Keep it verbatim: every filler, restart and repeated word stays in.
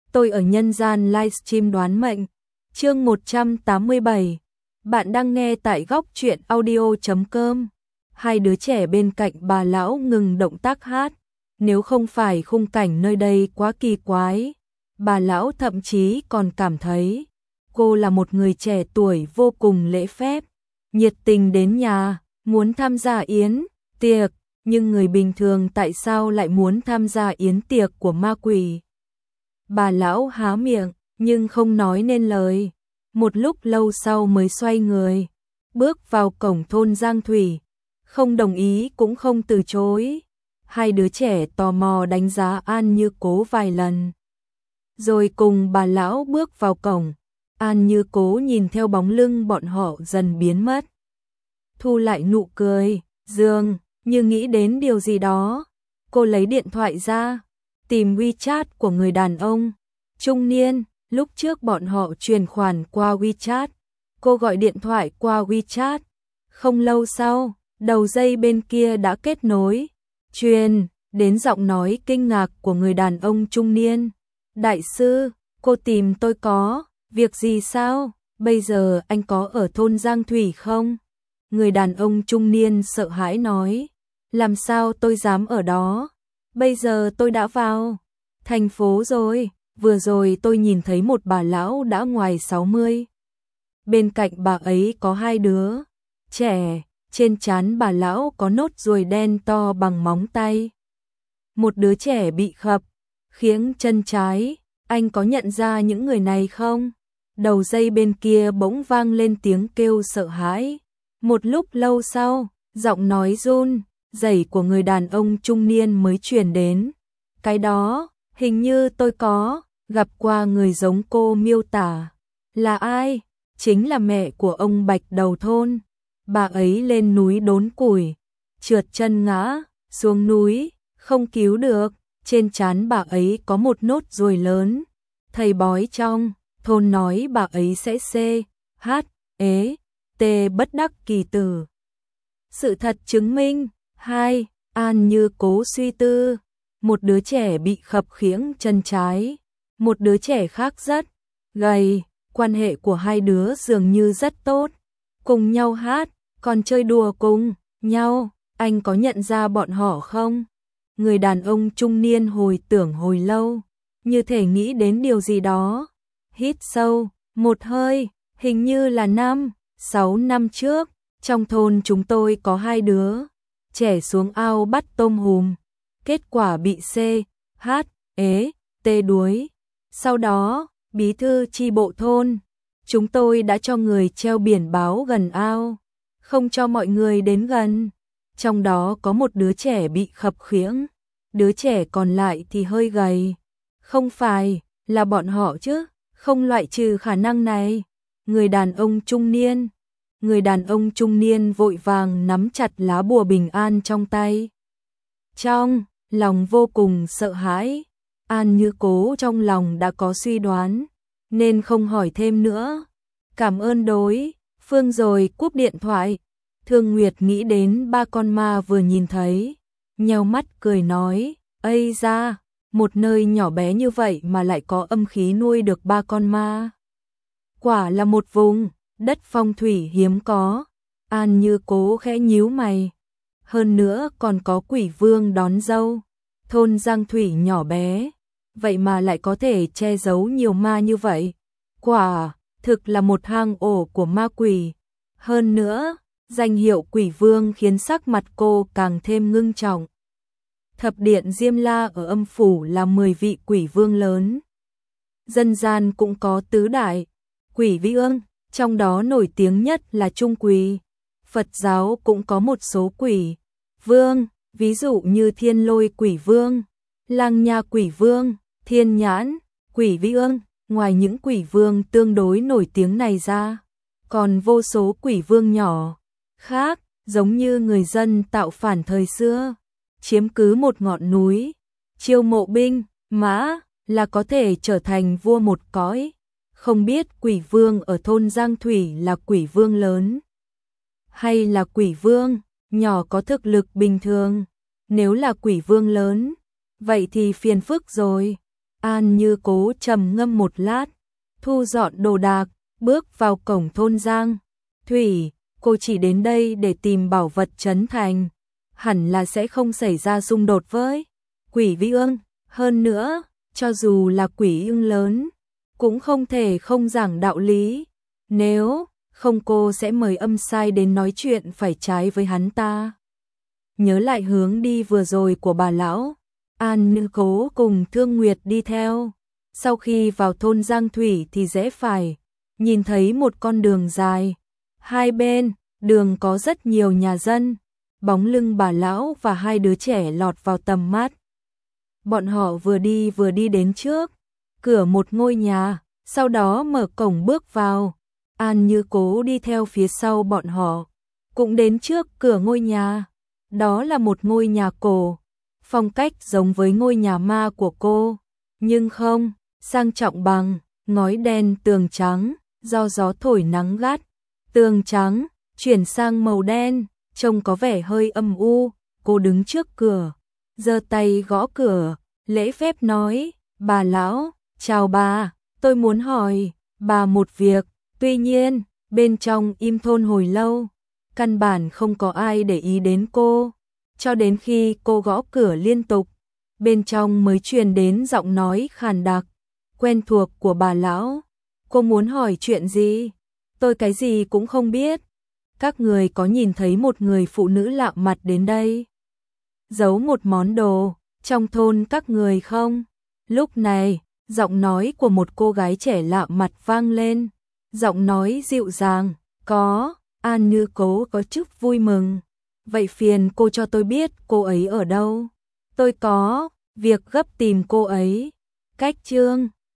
tôi ở nhân gian livestream đoán mệnh. Chương một trăm tám mươi bảy. Bạn đang nghe tại góc truyện audio chấm com. Hai đứa trẻ bên cạnh bà lão ngừng động tác hát. Nếu không phải khung cảnh nơi đây quá kỳ quái, bà lão thậm chí còn cảm thấy cô là một người trẻ tuổi vô cùng lễ phép, nhiệt tình đến nhà, muốn tham gia yến tiệc, nhưng người bình thường tại sao lại muốn tham gia yến tiệc của ma quỷ? Bà lão há miệng, nhưng không nói nên lời. Một lúc lâu sau mới xoay người, bước vào cổng thôn Giang Thủy, không đồng ý cũng không từ chối. Hai đứa trẻ tò mò đánh giá An Như Cố vài lần, rồi cùng bà lão bước vào cổng. An Như Cố nhìn theo bóng lưng bọn họ dần biến mất, thu lại nụ cười, dường như nghĩ đến điều gì đó. Cô lấy điện thoại ra, tìm WeChat của người đàn ông trung niên. Lúc trước bọn họ chuyển khoản qua WeChat, cô gọi điện thoại qua WeChat. Không lâu sau, đầu dây bên kia đã kết nối, truyền đến giọng nói kinh ngạc của người đàn ông trung niên. Đại sư, cô tìm tôi có việc gì sao? Bây giờ anh có ở thôn Giang Thủy không? Người đàn ông trung niên sợ hãi nói. Làm sao tôi dám ở đó? Bây giờ tôi đã vào thành phố rồi. Vừa rồi tôi nhìn thấy một bà lão đã ngoài sáu mươi. Bên cạnh bà ấy có hai đứa trẻ, trên trán bà lão có nốt ruồi đen to bằng móng tay. Một đứa trẻ bị khập khiếng chân trái, anh có nhận ra những người này không? Đầu dây bên kia bỗng vang lên tiếng kêu sợ hãi. Một lúc lâu sau, giọng nói run rẩy của người đàn ông trung niên mới truyền đến. Cái đó, hình như tôi có gặp qua người giống cô miêu tả. Là ai? Chính là mẹ của ông Bạch đầu thôn. Bà ấy lên núi đốn củi, trượt chân ngã xuống núi, không cứu được. Trên trán bà ấy có một nốt ruồi lớn. Thầy bói trong thôn nói bà ấy sẽ C, H, ế, T bất đắc kỳ tử. Sự thật chứng minh. Hai. An Như Cố suy tư. Một đứa trẻ bị khập khiễng chân trái, một đứa trẻ khác rất gầy. Quan hệ của hai đứa dường như rất tốt, cùng nhau hát, còn chơi đùa cùng nhau. Anh có nhận ra bọn họ không? Người đàn ông trung niên hồi tưởng hồi lâu, như thể nghĩ đến điều gì đó. Hít sâu một hơi, hình như là năm, sáu năm trước, trong thôn chúng tôi có hai đứa trẻ xuống ao bắt tôm hùm, kết quả bị C, H, ế, T đuối. Sau đó, bí thư chi bộ thôn chúng tôi đã cho người treo biển báo gần ao, không cho mọi người đến gần. Trong đó có một đứa trẻ bị khập khiễng, đứa trẻ còn lại thì hơi gầy. Không phải là bọn họ chứ? Không loại trừ khả năng này. Người đàn ông trung niên Người đàn ông trung niên vội vàng nắm chặt lá bùa bình an trong tay. Trong lòng vô cùng sợ hãi, An Như Cố trong lòng đã có suy đoán, nên không hỏi thêm nữa. Cảm ơn đối phương rồi cúp điện thoại. Thương Nguyệt nghĩ đến ba con ma vừa nhìn thấy, nheo mắt cười nói, ây da, một nơi nhỏ bé như vậy mà lại có âm khí nuôi được ba con ma. Quả là một vùng đất phong thủy hiếm có. An Như Cố khẽ nhíu mày. Hơn nữa còn có quỷ vương đón dâu. Thôn Giang Thủy nhỏ bé, vậy mà lại có thể che giấu nhiều ma như vậy. Quả thực là một hang ổ của ma quỷ. Hơn nữa, danh hiệu quỷ vương khiến sắc mặt cô càng thêm ngưng trọng. Thập điện Diêm La ở âm phủ là mười vị quỷ vương lớn. Dân gian cũng có tứ đại quỷ vương, trong đó nổi tiếng nhất là Trung Quỷ. Phật giáo cũng có một số quỷ vương, ví dụ như Thiên Lôi Quỷ Vương, Lang Nha Quỷ Vương, Thiên Nhãn Quỷ Vương. Ngoài những quỷ vương tương đối nổi tiếng này ra, còn vô số quỷ vương nhỏ khác, giống như người dân tạo phản thời xưa, chiếm cứ một ngọn núi, chiêu mộ binh mã là có thể trở thành vua một cõi. Không biết quỷ vương ở thôn Giang Thủy là quỷ vương lớn hay là quỷ vương nhỏ có thực lực bình thường. Nếu là quỷ vương lớn, vậy thì phiền phức rồi. An Như Cố trầm ngâm một lát, thu dọn đồ đạc, bước vào cổng thôn Giang Thủy. Cô chỉ đến đây để tìm bảo vật trấn thành, hẳn là sẽ không xảy ra xung đột với Quỷ Vi Ương. Hơn nữa, cho dù là quỷ ưng lớn, cũng không thể không giảng đạo lý. Nếu không cô sẽ mời âm sai đến nói chuyện phải trái với hắn ta. Nhớ lại hướng đi vừa rồi của bà lão, An Như Cố cùng Thương Nguyệt đi theo. Sau khi vào thôn Giang Thủy thì rẽ phải, nhìn thấy một con đường dài. Hai bên đường có rất nhiều nhà dân, bóng lưng bà lão và hai đứa trẻ lọt vào tầm mắt. Bọn họ vừa đi vừa đi đến trước cửa một ngôi nhà, sau đó mở cổng bước vào. An Như Cố đi theo phía sau bọn họ, cũng đến trước cửa ngôi nhà. Đó là một ngôi nhà cổ, phong cách giống với ngôi nhà ma của cô, nhưng không sang trọng bằng, ngói đen tường trắng, do gió thổi nắng gắt. Tường trắng chuyển sang màu đen, trông có vẻ hơi âm u. Cô đứng trước cửa, giơ tay gõ cửa, lễ phép nói, bà lão, chào bà, tôi muốn hỏi bà một việc. Tuy nhiên, bên trong im thôn hồi lâu, căn bản không có ai để ý đến cô, cho đến khi cô gõ cửa liên tục, bên trong mới truyền đến giọng nói khàn đặc, quen thuộc của bà lão. Cô muốn hỏi chuyện gì? Tôi cái gì cũng không biết. Các người có nhìn thấy một người phụ nữ lạ mặt đến đây, giấu một món đồ trong thôn các người không? Lúc này, giọng nói của một cô gái trẻ lạ mặt vang lên, giọng nói dịu dàng. Có. An Như Cố có chút vui mừng. Vậy phiền cô cho tôi biết cô ấy ở đâu. Tôi có việc gấp tìm cô ấy. Cách chương